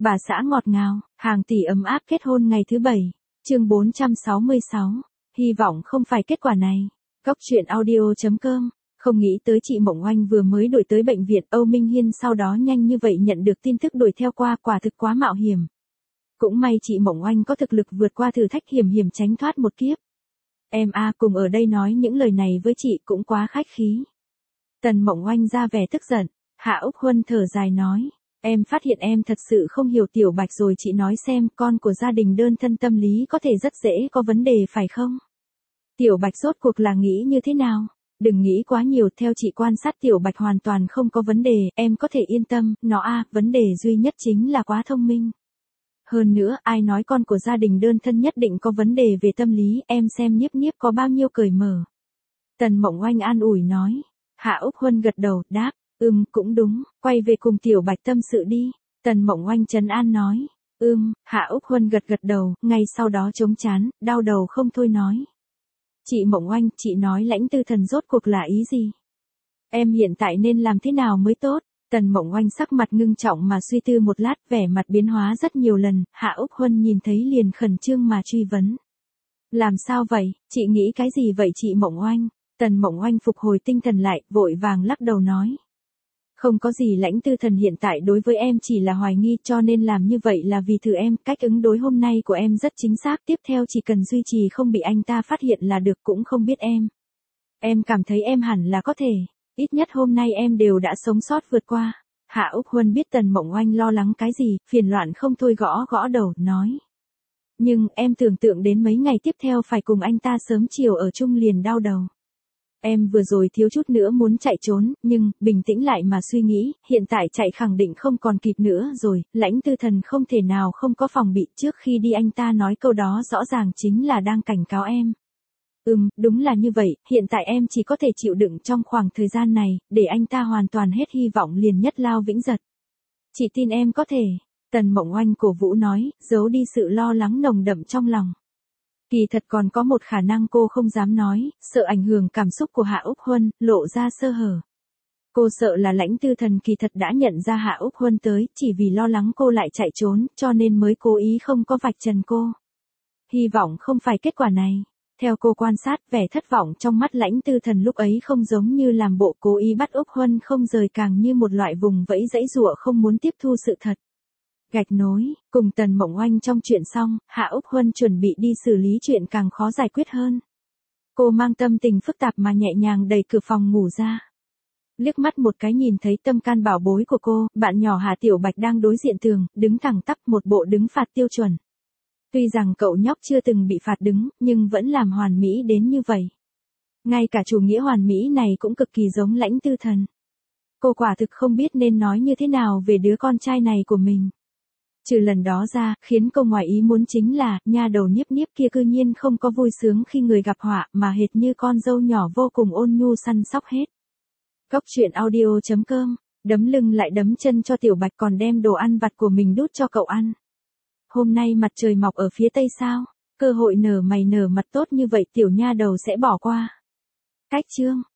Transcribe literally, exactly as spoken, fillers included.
Bà xã ngọt ngào, hàng tỷ ấm áp kết hôn ngày thứ bảy. Chương bốn trăm sáu mươi sáu. Hy vọng không phải kết quả này. Góc truyện audio chấm com. Không nghĩ tới chị Mộng Oanh vừa mới đuổi tới bệnh viện, Âu Minh Hiên sau đó nhanh như vậy nhận được tin tức đuổi theo qua, quả thực quá mạo hiểm. Cũng may chị Mộng Oanh có thực lực vượt qua thử thách hiểm hiểm tránh thoát một kiếp. Em a cùng ở đây nói những lời này với chị cũng quá khách khí. Tần Mộng Oanh ra vẻ tức giận, Hạ Úc Huân thở dài nói. Em phát hiện em thật sự không hiểu Tiểu Bạch rồi, chị nói xem, con của gia đình đơn thân tâm lý có thể rất dễ có vấn đề phải không? Tiểu Bạch rốt cuộc là nghĩ như thế nào? Đừng nghĩ quá nhiều, theo chị quan sát Tiểu Bạch hoàn toàn không có vấn đề, em có thể yên tâm, nó a, vấn đề duy nhất chính là quá thông minh. Hơn nữa, ai nói con của gia đình đơn thân nhất định có vấn đề về tâm lý, em xem Nhiếp Nhiếp có bao nhiêu cởi mở. Tần Mộng Oanh an ủi nói. Hạ Úc Huân gật đầu, đáp. Ừm, cũng đúng, quay về cùng Tiểu Bạch tâm sự đi. Tần Mộng Oanh trấn an nói. Ừm, Hạ Úc Huân gật gật đầu, ngay sau đó chống chán, đau đầu không thôi nói. Chị Mộng Oanh, chị nói Lãnh Tư Thần rốt cuộc là ý gì? Em hiện tại nên làm thế nào mới tốt? Tần Mộng Oanh sắc mặt ngưng trọng mà suy tư một lát, vẻ mặt biến hóa rất nhiều lần, Hạ Úc Huân nhìn thấy liền khẩn trương mà truy vấn. Làm sao vậy, chị nghĩ cái gì vậy chị Mộng Oanh? Tần Mộng Oanh phục hồi tinh thần lại, vội vàng lắc đầu nói. Không có gì, Lãnh Tư Thần hiện tại đối với em chỉ là hoài nghi, cho nên làm như vậy là vì thử em, cách ứng đối hôm nay của em rất chính xác, tiếp theo chỉ cần duy trì không bị anh ta phát hiện là được, cũng không biết em. Em cảm thấy em hẳn là có thể, ít nhất hôm nay em đều đã sống sót vượt qua. Hạ Úc Huân biết Tần Mộng Oanh lo lắng cái gì, phiền loạn không thôi gõ gõ đầu, nói. Nhưng em tưởng tượng đến mấy ngày tiếp theo phải cùng anh ta sớm chiều ở chung liền đau đầu. Em vừa rồi thiếu chút nữa muốn chạy trốn, nhưng, bình tĩnh lại mà suy nghĩ, hiện tại chạy khẳng định không còn kịp nữa rồi, Lãnh Tư Thần không thể nào không có phòng bị, trước khi đi anh ta nói câu đó rõ ràng chính là đang cảnh cáo em. Ừm, đúng là như vậy, hiện tại em chỉ có thể chịu đựng trong khoảng thời gian này, để anh ta hoàn toàn hết hy vọng liền nhất lao vĩnh giật. Chị tin em có thể, Tần Mộng Oanh cổ vũ nói, giấu đi sự lo lắng nồng đậm trong lòng. Kỳ thật còn có một khả năng cô không dám nói, sợ ảnh hưởng cảm xúc của Hạ Úc Huân, lộ ra sơ hở. Cô sợ là Lãnh Tư Thần kỳ thật đã nhận ra Hạ Úc Huân tới, chỉ vì lo lắng cô lại chạy trốn, cho nên mới cố ý không có vạch trần cô. Hy vọng không phải kết quả này. Theo cô quan sát, vẻ thất vọng trong mắt Lãnh Tư Thần lúc ấy không giống như làm bộ cố ý bắt Úc Huân không rời, càng như một loại vùng vẫy dãy dụa không muốn tiếp thu sự thật. Gạch nối, cùng Tần Mộng Oanh trong chuyện xong, Hạ Úc Huân chuẩn bị đi xử lý chuyện càng khó giải quyết hơn. Cô mang tâm tình phức tạp mà nhẹ nhàng đẩy cửa phòng ngủ ra. Liếc mắt một cái nhìn thấy tâm can bảo bối của cô, bạn nhỏ Hà Tiểu Bạch đang đối diện tường, đứng thẳng tắp, một bộ đứng phạt tiêu chuẩn. Tuy rằng cậu nhóc chưa từng bị phạt đứng, nhưng vẫn làm hoàn mỹ đến như vậy. Ngay cả chủ nghĩa hoàn mỹ này cũng cực kỳ giống Lãnh Tư Thần. Cô quả thực không biết nên nói như thế nào về đứa con trai này của mình. Trừ lần đó ra, khiến cô ngoài ý muốn chính là, nha đầu Nhiếp Nhiếp kia cư nhiên không có vui sướng khi người gặp họa, mà hệt như con dâu nhỏ vô cùng ôn nhu săn sóc hết. Góc truyện audio chấm com, đấm lưng lại đấm chân cho Tiểu Bạch, còn đem đồ ăn vặt của mình đút cho cậu ăn. Hôm nay mặt trời mọc ở phía tây sao, cơ hội nở mày nở mặt tốt như vậy tiểu nha đầu sẽ bỏ qua. Cách chương.